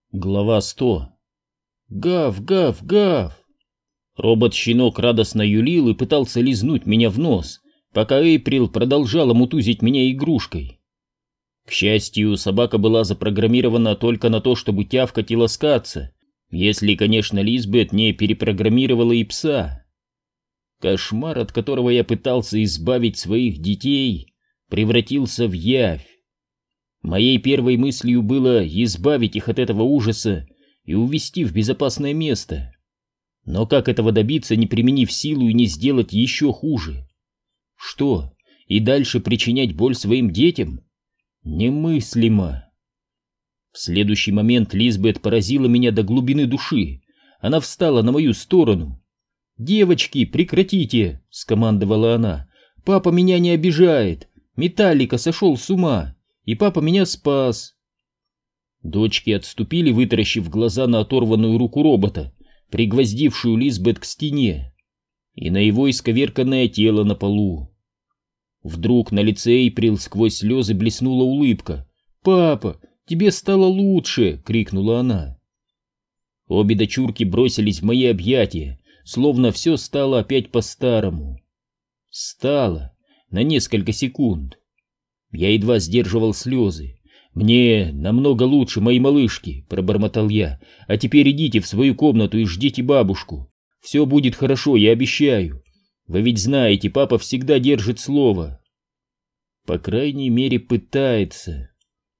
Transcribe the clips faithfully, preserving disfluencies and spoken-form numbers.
Глава сто. Гав, гав, гав. Робот-щенок радостно юлил и пытался лизнуть меня в нос, пока Эйприл продолжала мутузить меня игрушкой. К счастью, собака была запрограммирована только на то, чтобы тявкать и ласкаться, если, конечно, Лизбет не перепрограммировала и пса. Кошмар, от которого я пытался избавить своих детей, превратился в явь. Моей первой мыслью было избавить их от этого ужаса и увезти в безопасное место. Но как этого добиться, не применив силу и не сделать еще хуже? Что, и дальше причинять боль своим детям? Немыслимо. В следующий момент Лизбет поразила меня до глубины души. Она встала на мою сторону. «Девочки, прекратите!» — скомандовала она. «Папа меня не обижает. Металлика сошел с ума. И папа меня спас». Дочки отступили, вытаращив глаза на оторванную руку робота, пригвоздившую Лизбет к стене, и на его исковерканное тело на полу. Вдруг на лице Эйприл сквозь слезы блеснула улыбка. «Папа, тебе стало лучше!» — крикнула она. Обе дочурки бросились в мои объятия, словно все стало опять по-старому. Стало на несколько секунд. Я едва сдерживал слезы. «Мне намного лучше, мои малышки», — пробормотал я. «А теперь идите в свою комнату и ждите бабушку. Все будет хорошо, я обещаю. Вы ведь знаете, папа всегда держит слово». По крайней мере, пытается.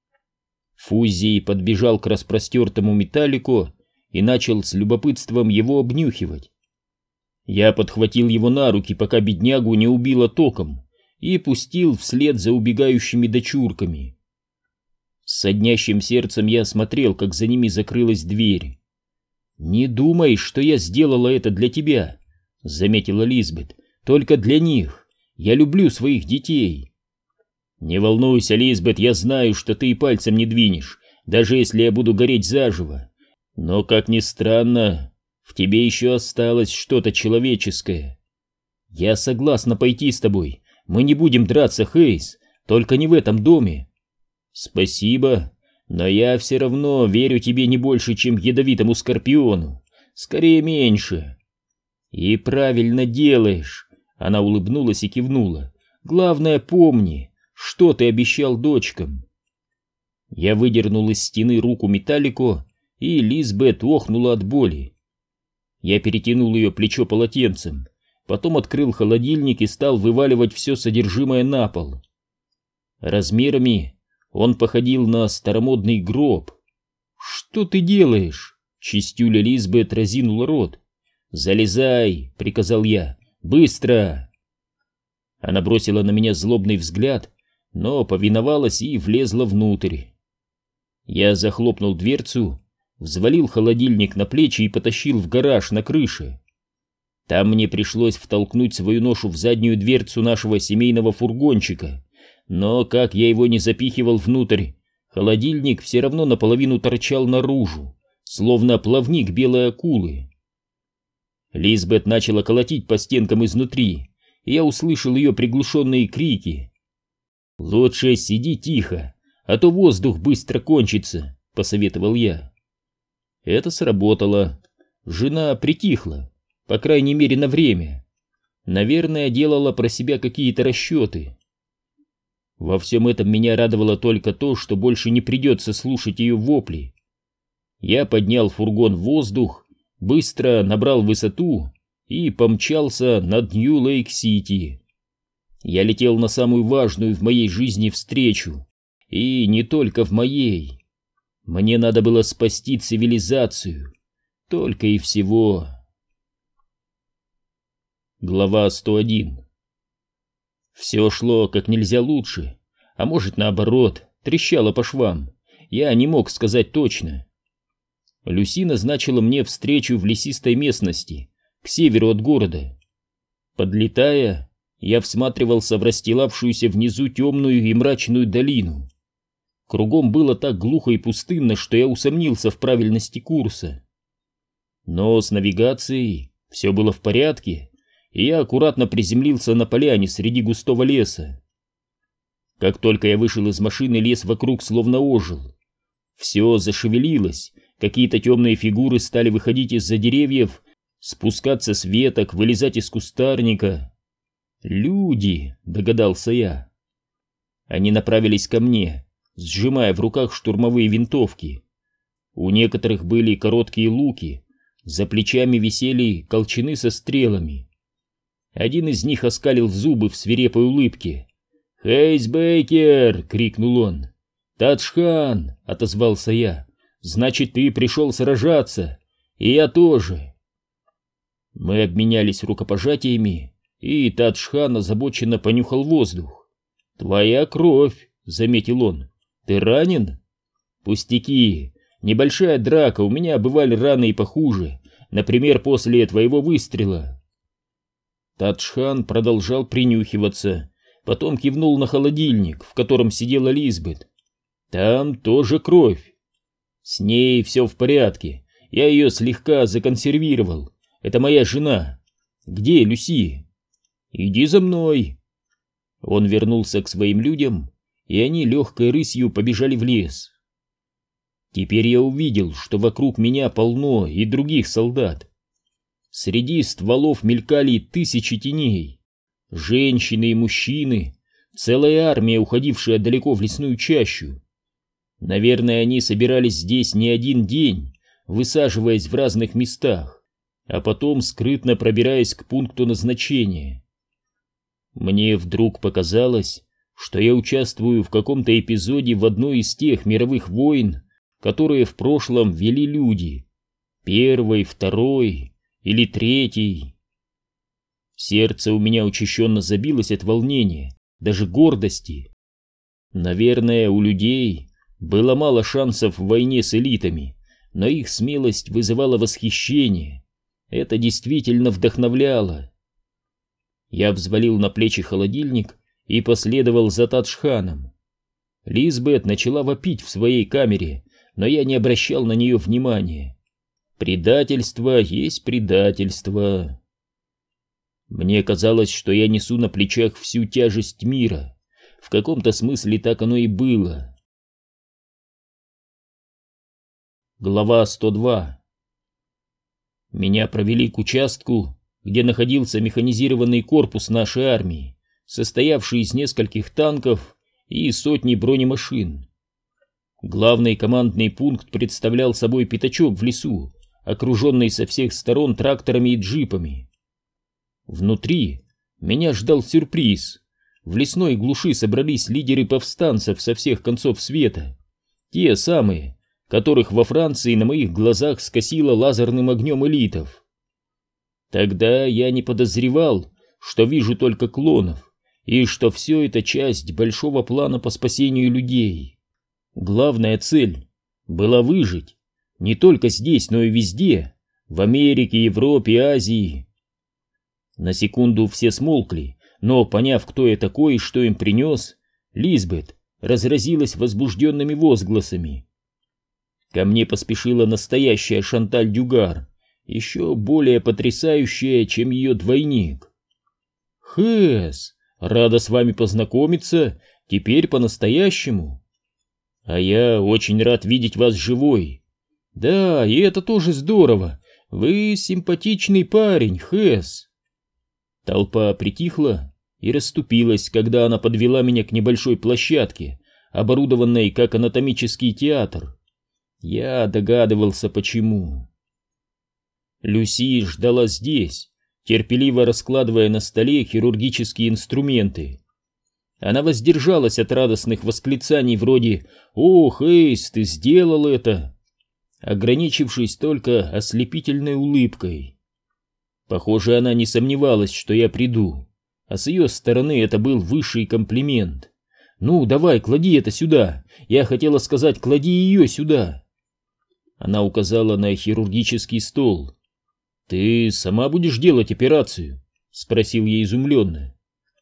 Фуззи подбежал к распростертому Металлику и начал с любопытством его обнюхивать. Я подхватил его на руки, пока беднягу не убило током, и пустил вслед за убегающими дочурками. С соднящим сердцем я смотрел, как за ними закрылась дверь. «Не думай, что я сделала это для тебя», — заметила Лизбет, — «только для них. Я люблю своих детей». «Не волнуйся, Лизбет, я знаю, что ты и пальцем не двинешь, даже если я буду гореть заживо. Но, как ни странно, в тебе еще осталось что-то человеческое. Я согласна пойти с тобой. Мы не будем драться, Хейс, только не в этом доме». «Спасибо, но я все равно верю тебе не больше, чем ядовитому скорпиону. Скорее, меньше». «И правильно делаешь», — она улыбнулась и кивнула. «Главное, помни, что ты обещал дочкам». Я выдернул из стены руку Металлику, и Лизбет охнула от боли. Я перетянул ее плечо полотенцем, потом открыл холодильник и стал вываливать все содержимое на пол. Размерами он походил на старомодный гроб. «Что ты делаешь?» Чистюля Лизбет разинула рот. «Залезай!» — приказал я. «Быстро!» Она бросила на меня злобный взгляд, но повиновалась и влезла внутрь. Я захлопнул дверцу, взвалил холодильник на плечи и потащил в гараж на крыше. Там мне пришлось втолкнуть свою ношу в заднюю дверцу нашего семейного фургончика, но как я его не запихивал внутрь, холодильник все равно наполовину торчал наружу, словно плавник белой акулы. Лизбет начала колотить по стенкам изнутри, и я услышал ее приглушенные крики. «Лучше сиди тихо, а то воздух быстро кончится», — посоветовал я. Это сработало. Жена притихла, по крайней мере на время. Наверное, делала про себя какие-то расчеты. Во всем этом меня радовало только то, что больше не придется слушать ее вопли. Я поднял фургон в воздух, быстро набрал высоту и помчался над Нью-Лейк-Сити. Я летел на самую важную в моей жизни встречу, и не только в моей. Мне надо было спасти цивилизацию, только и всего. Глава сто один. Все шло как нельзя лучше, а может, наоборот, трещало по швам. Я не мог сказать точно. Люси назначила мне встречу в лесистой местности, к северу от города. Подлетая, я всматривался в расстилавшуюся внизу темную и мрачную долину. Кругом было так глухо и пустынно, что я усомнился в правильности курса. Но с навигацией все было в порядке, и я аккуратно приземлился на поляне среди густого леса. Как только я вышел из машины, лес вокруг словно ожил. Все зашевелилось, Какие-то темные фигуры стали выходить из-за деревьев, спускаться с веток, вылезать из кустарника. «Люди», — догадался я. Они направились ко мне, сжимая в руках штурмовые винтовки. У некоторых были короткие луки, за плечами висели колчаны со стрелами. Один из них оскалил зубы в свирепой улыбке. «Хейс Бейкер!» — крикнул он. «Таджхан!» — отозвался я. «Значит, ты пришел сражаться, и я тоже!» Мы обменялись рукопожатиями, и Таджхан озабоченно понюхал воздух. «Твоя кровь!» — заметил он. «Ты ранен?» «Пустяки! Небольшая драка, у меня бывали раны и похуже, например, после твоего выстрела». Таджхан продолжал принюхиваться, потом кивнул на холодильник, в котором сидела Лизбет. «Там тоже кровь. С ней все в порядке, я ее слегка законсервировал. Это моя жена. Где Люси?» «Иди за мной». Он вернулся к своим людям, и они легкой рысью побежали в лес. Теперь я увидел, что вокруг меня полно и других солдат. Среди стволов мелькали тысячи теней. Женщины и мужчины, целая армия, уходившая далеко в лесную чащу. Наверное, они собирались здесь не один день, высаживаясь в разных местах, а потом скрытно пробираясь к пункту назначения. Мне вдруг показалось, что я участвую в каком-то эпизоде в одной из тех мировых войн, которые в прошлом вели люди. Первый, второй или третий. Сердце у меня учащенно забилось от волнения, даже гордости. Наверное, у людей было мало шансов в войне с элитами, но их смелость вызывала восхищение. Это действительно вдохновляло. Я взвалил на плечи холодильник и последовал за Таджханом. Лизбет начала вопить в своей камере, но я не обращал на нее внимания. Предательство есть предательство. Мне казалось, что я несу на плечах всю тяжесть мира. В каком-то смысле так оно и было. Глава сто два. Меня провели к участку, где находился механизированный корпус нашей армии, состоявший из нескольких танков и сотни бронемашин. Главный командный пункт представлял собой пятачок в лесу, окруженный со всех сторон тракторами и джипами. Внутри меня ждал сюрприз. В лесной глуши собрались лидеры повстанцев со всех концов света. Те самые, которых во Франции на моих глазах скосило лазерным огнем элитов. Тогда я не подозревал, что вижу только клонов, и что все это часть большого плана по спасению людей. Главная цель была выжить не только здесь, но и везде, в Америке, Европе, Азии. На секунду все смолкли, но, поняв, кто я такой и что им принес, Лизбет разразилась возбужденными возгласами. Ко мне поспешила настоящая Шанталь Дюгар, еще более потрясающая, чем ее двойник. «Хэс, рада с вами познакомиться, теперь по-настоящему». «А я очень рад видеть вас живой». «Да, и это тоже здорово. Вы симпатичный парень, Хэс». Толпа притихла и расступилась, когда она подвела меня к небольшой площадке, оборудованной как анатомический театр. Я догадывался, почему. Люси ждала здесь, терпеливо раскладывая на столе хирургические инструменты. Она воздержалась от радостных восклицаний вроде «Ох, Эйс, ты сделал это!», ограничившись только ослепительной улыбкой. Похоже, она не сомневалась, что я приду, а с ее стороны это был высший комплимент. «Ну, давай, клади это сюда. Я хотела сказать, клади ее сюда». Она указала на хирургический стол. «Ты сама будешь делать операцию?» — спросил я изумленно.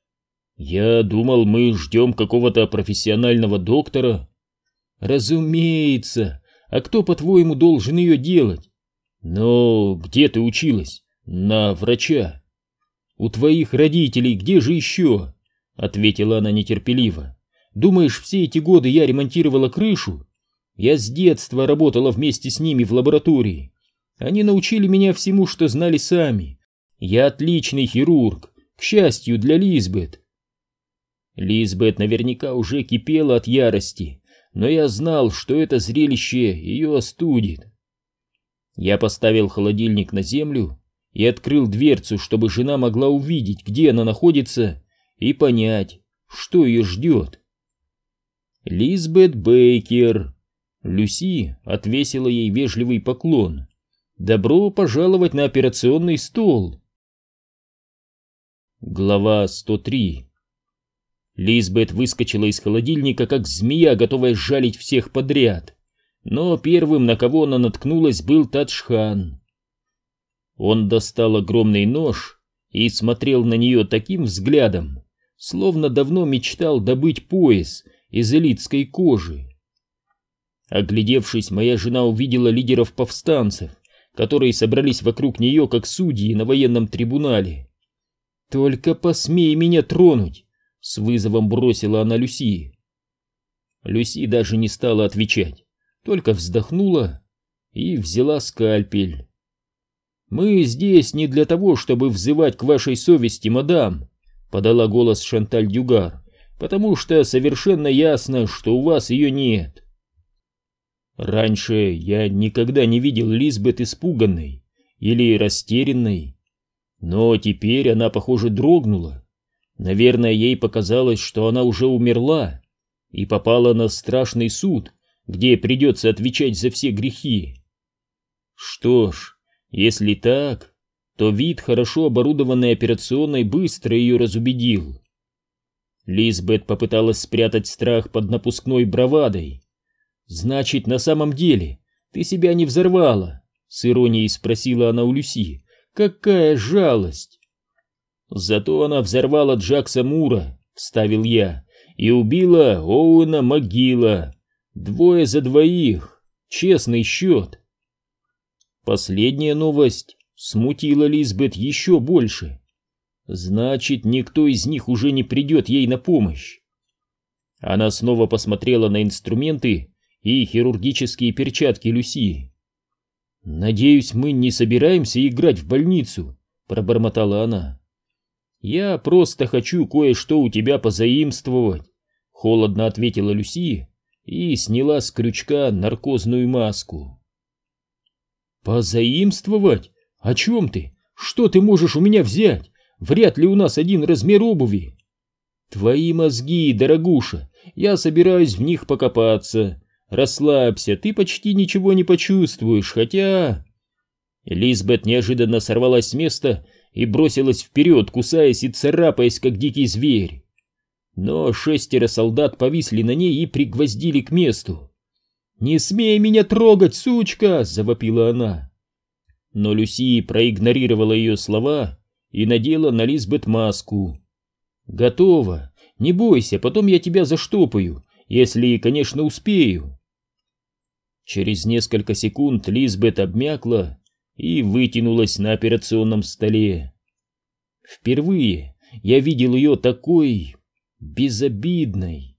«Я думал, мы ждем какого-то профессионального доктора». «Разумеется. А кто, по-твоему, должен ее делать?» «Но где ты училась? На врача». «У твоих родителей где же еще?» — ответила она нетерпеливо. «Думаешь, все эти годы я ремонтировала крышу? Я с детства работала вместе с ними в лаборатории. Они научили меня всему, что знали сами. Я отличный хирург, к счастью для Лизбет. Лизбет наверняка уже кипела от ярости, но я знал, что это зрелище ее остудит. Я поставил холодильник на землю и открыл дверцу, чтобы жена могла увидеть, где она находится, и понять, что ее ждет. Лизбет Бейкер. Люси отвесила ей вежливый поклон. Добро пожаловать на операционный стол. Глава сто три. Лизбет выскочила из холодильника, как змея, готовая сжалить всех подряд. Но первым, на кого она наткнулась, был Таджхан. Он достал огромный нож и смотрел на нее таким взглядом, словно давно мечтал добыть пояс из элитской кожи. Оглядевшись, моя жена увидела лидеров повстанцев, которые собрались вокруг нее, как судьи на военном трибунале. «Только посмей меня тронуть!» — с вызовом бросила она Люси. Люси даже не стала отвечать, только вздохнула и взяла скальпель. «Мы здесь не для того, чтобы взывать к вашей совести, мадам», — подала голос Шанталь Дюгар, «потому что совершенно ясно, что у вас ее нет». Раньше я никогда не видел Лизбет испуганной или растерянной, но теперь она, похоже, дрогнула. Наверное, ей показалось, что она уже умерла и попала на страшный суд, где придется отвечать за все грехи. Что ж, если так, то вид хорошо оборудованной операционной быстро ее разубедил. Лизбет попыталась спрятать страх под напускной бравадой. «Значит, на самом деле ты себя не взорвала?» — с иронией спросила она у Люси. «Какая жалость!» «Зато она взорвала Джакса Мура», — вставил я, — «и убила Оуэна Могила. Двое за двоих. Честный счет». Последняя новость смутила Лизбет еще больше. Значит, никто из них уже не придет ей на помощь. Она снова посмотрела на инструменты и хирургические перчатки Люси. «Надеюсь, мы не собираемся играть в больницу», — пробормотала она. «Я просто хочу кое-что у тебя позаимствовать», — холодно ответила Люси и сняла с крючка наркозную маску. «Позаимствовать? О чем ты? Что ты можешь у меня взять? Вряд ли у нас один размер обуви». «Твои мозги, дорогуша, я собираюсь в них покопаться. Расслабься, ты почти ничего не почувствуешь, хотя...» Лизбет неожиданно сорвалась с места и бросилась вперед, кусаясь и царапаясь, как дикий зверь. Но шестеро солдат повисли на ней и пригвоздили к месту. «Не смей меня трогать, сучка!» — завопила она. Но Люси проигнорировала ее слова и надела на Лизбет маску. «Готово. Не бойся, потом я тебя заштопаю, если, конечно, успею». Через несколько секунд Лизбет обмякла и вытянулась на операционном столе. Впервые я видел ее такой безобидной.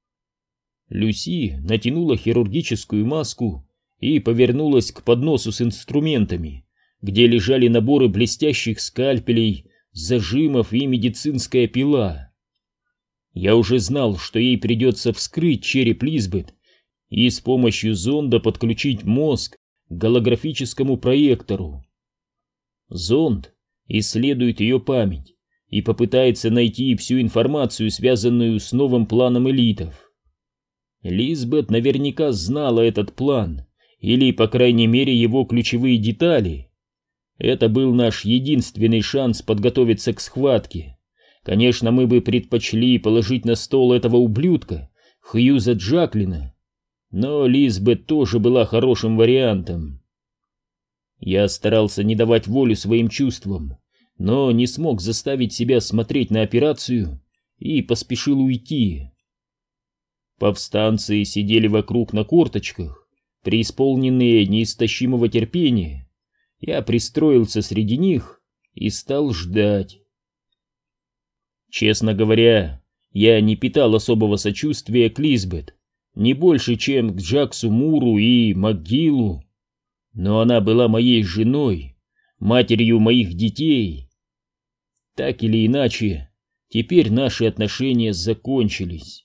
Люси натянула хирургическую маску и повернулась к подносу с инструментами, где лежали наборы блестящих скальпелей, зажимов и медицинская пила. Я уже знал, что ей придется вскрыть череп Лизбет и с помощью зонда подключить мозг к голографическому проектору. Зонд исследует ее память и попытается найти всю информацию, связанную с новым планом элитов. Лизбет наверняка знала этот план, или, по крайней мере, его ключевые детали. Это был наш единственный шанс подготовиться к схватке. Конечно, мы бы предпочли положить на стол этого ублюдка, Хьюза Джаклина, но Лизбет тоже была хорошим вариантом. Я старался не давать волю своим чувствам, но не смог заставить себя смотреть на операцию и поспешил уйти. Повстанцы сидели вокруг на корточках, преисполненные неистощимого терпения. Я пристроился среди них и стал ждать. Честно говоря, я не питал особого сочувствия к Лизбет, не больше, чем к Джаксу Муру и МакГиллу, но она была моей женой, матерью моих детей. Так или иначе, теперь наши отношения закончились.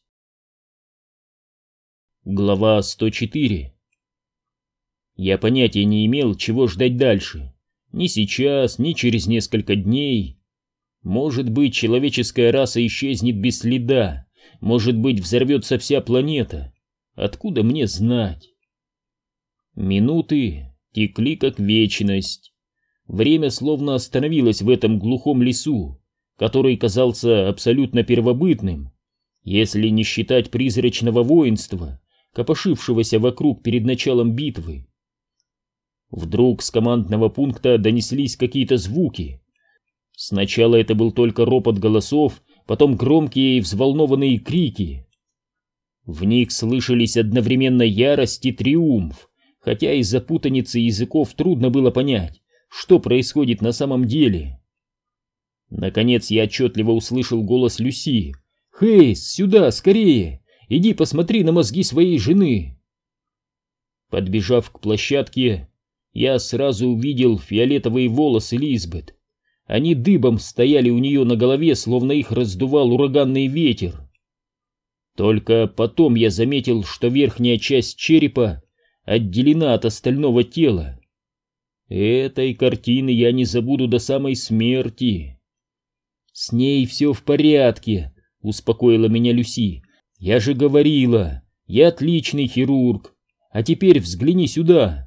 Глава сто четыре. Я понятия не имел, чего ждать дальше. Ни сейчас, ни через несколько дней. Может быть, человеческая раса исчезнет без следа. Может быть, взорвется вся планета. Откуда мне знать? Минуты текли как вечность. Время словно остановилось в этом глухом лесу, который казался абсолютно первобытным, если не считать призрачного воинства, копошившегося вокруг перед началом битвы. Вдруг с командного пункта донеслись какие-то звуки. Сначала это был только ропот голосов, потом громкие и взволнованные крики. В них слышались одновременно ярость и триумф, хотя из-за путаницы языков трудно было понять, что происходит на самом деле. Наконец я отчетливо услышал голос Люси. «Хейс, сюда, скорее! Иди посмотри на мозги своей жены!» Подбежав к площадке, я сразу увидел фиолетовые волосы Лизбет. Они дыбом стояли у нее на голове, словно их раздувал ураганный ветер. Только потом я заметил, что верхняя часть черепа отделена от остального тела. Этой картины я не забуду до самой смерти. «С ней все в порядке», — успокоила меня Люси. «Я же говорила, я отличный хирург. А теперь взгляни сюда».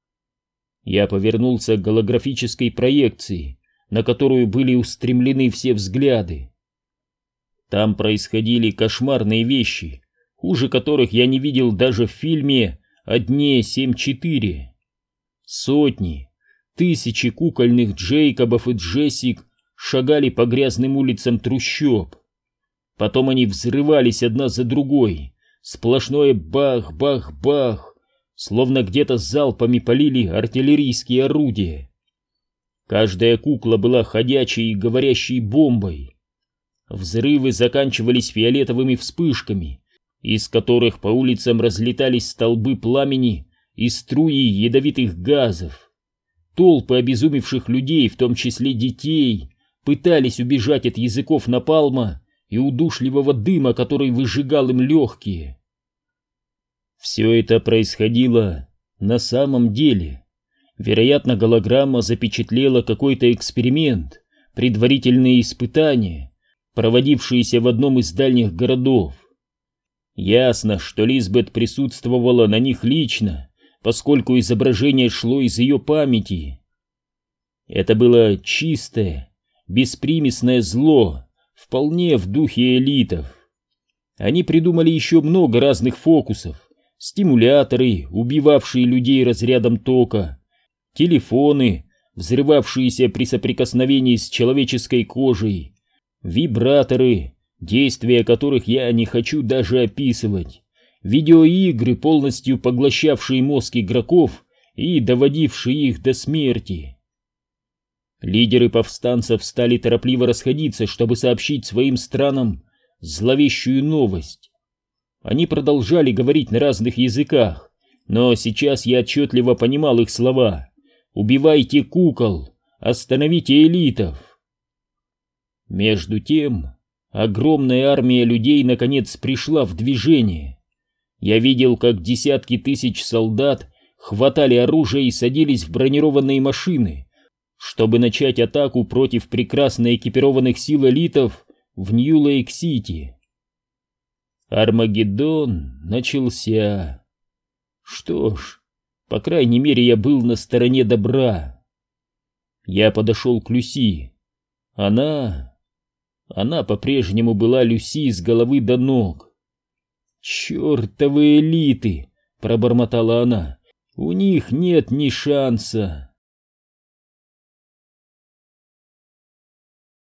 Я повернулся к голографической проекции, на которую были устремлены все взгляды. Там происходили кошмарные вещи, хуже которых я не видел даже в фильме о дне семь четыре. Сотни, тысячи кукольных Джейкобов и Джессик шагали по грязным улицам трущоб. Потом они взрывались одна за другой, сплошное бах-бах-бах, словно где-то залпами полили артиллерийские орудия. Каждая кукла была ходячей и говорящей бомбой. Взрывы заканчивались фиолетовыми вспышками, из которых по улицам разлетались столбы пламени и струи ядовитых газов. Толпы обезумевших людей, в том числе детей, пытались убежать от языков напалма и удушливого дыма, который выжигал им легкие. Все это происходило на самом деле. Вероятно, голограмма запечатлела какой-то эксперимент, предварительные испытания, проводившиеся в одном из дальних городов. Ясно, что Лизбет присутствовала на них лично, поскольку изображение шло из ее памяти. Это было чистое, беспримесное зло, вполне в духе элитов. Они придумали еще много разных фокусов: стимуляторы, убивавшие людей разрядом тока, телефоны, взрывавшиеся при соприкосновении с человеческой кожей, вибраторы, действия которых я не хочу даже описывать, видеоигры, полностью поглощавшие мозг игроков и доводившие их до смерти. Лидеры повстанцев стали торопливо расходиться, чтобы сообщить своим странам зловещую новость. Они продолжали говорить на разных языках, но сейчас я отчетливо понимал их слова: «Убивайте кукол! Остановите элитов!» Между тем, огромная армия людей наконец пришла в движение. Я видел, как десятки тысяч солдат хватали оружие и садились в бронированные машины, чтобы начать атаку против прекрасно экипированных сил элитов в Нью-Лейк-Сити. Армагеддон начался. Что ж, по крайней мере, я был на стороне добра. Я подошел к Люси. Она... Она по-прежнему была Люси с головы до ног. «Чертовы элиты!» — пробормотала она. «У них нет ни шанса!»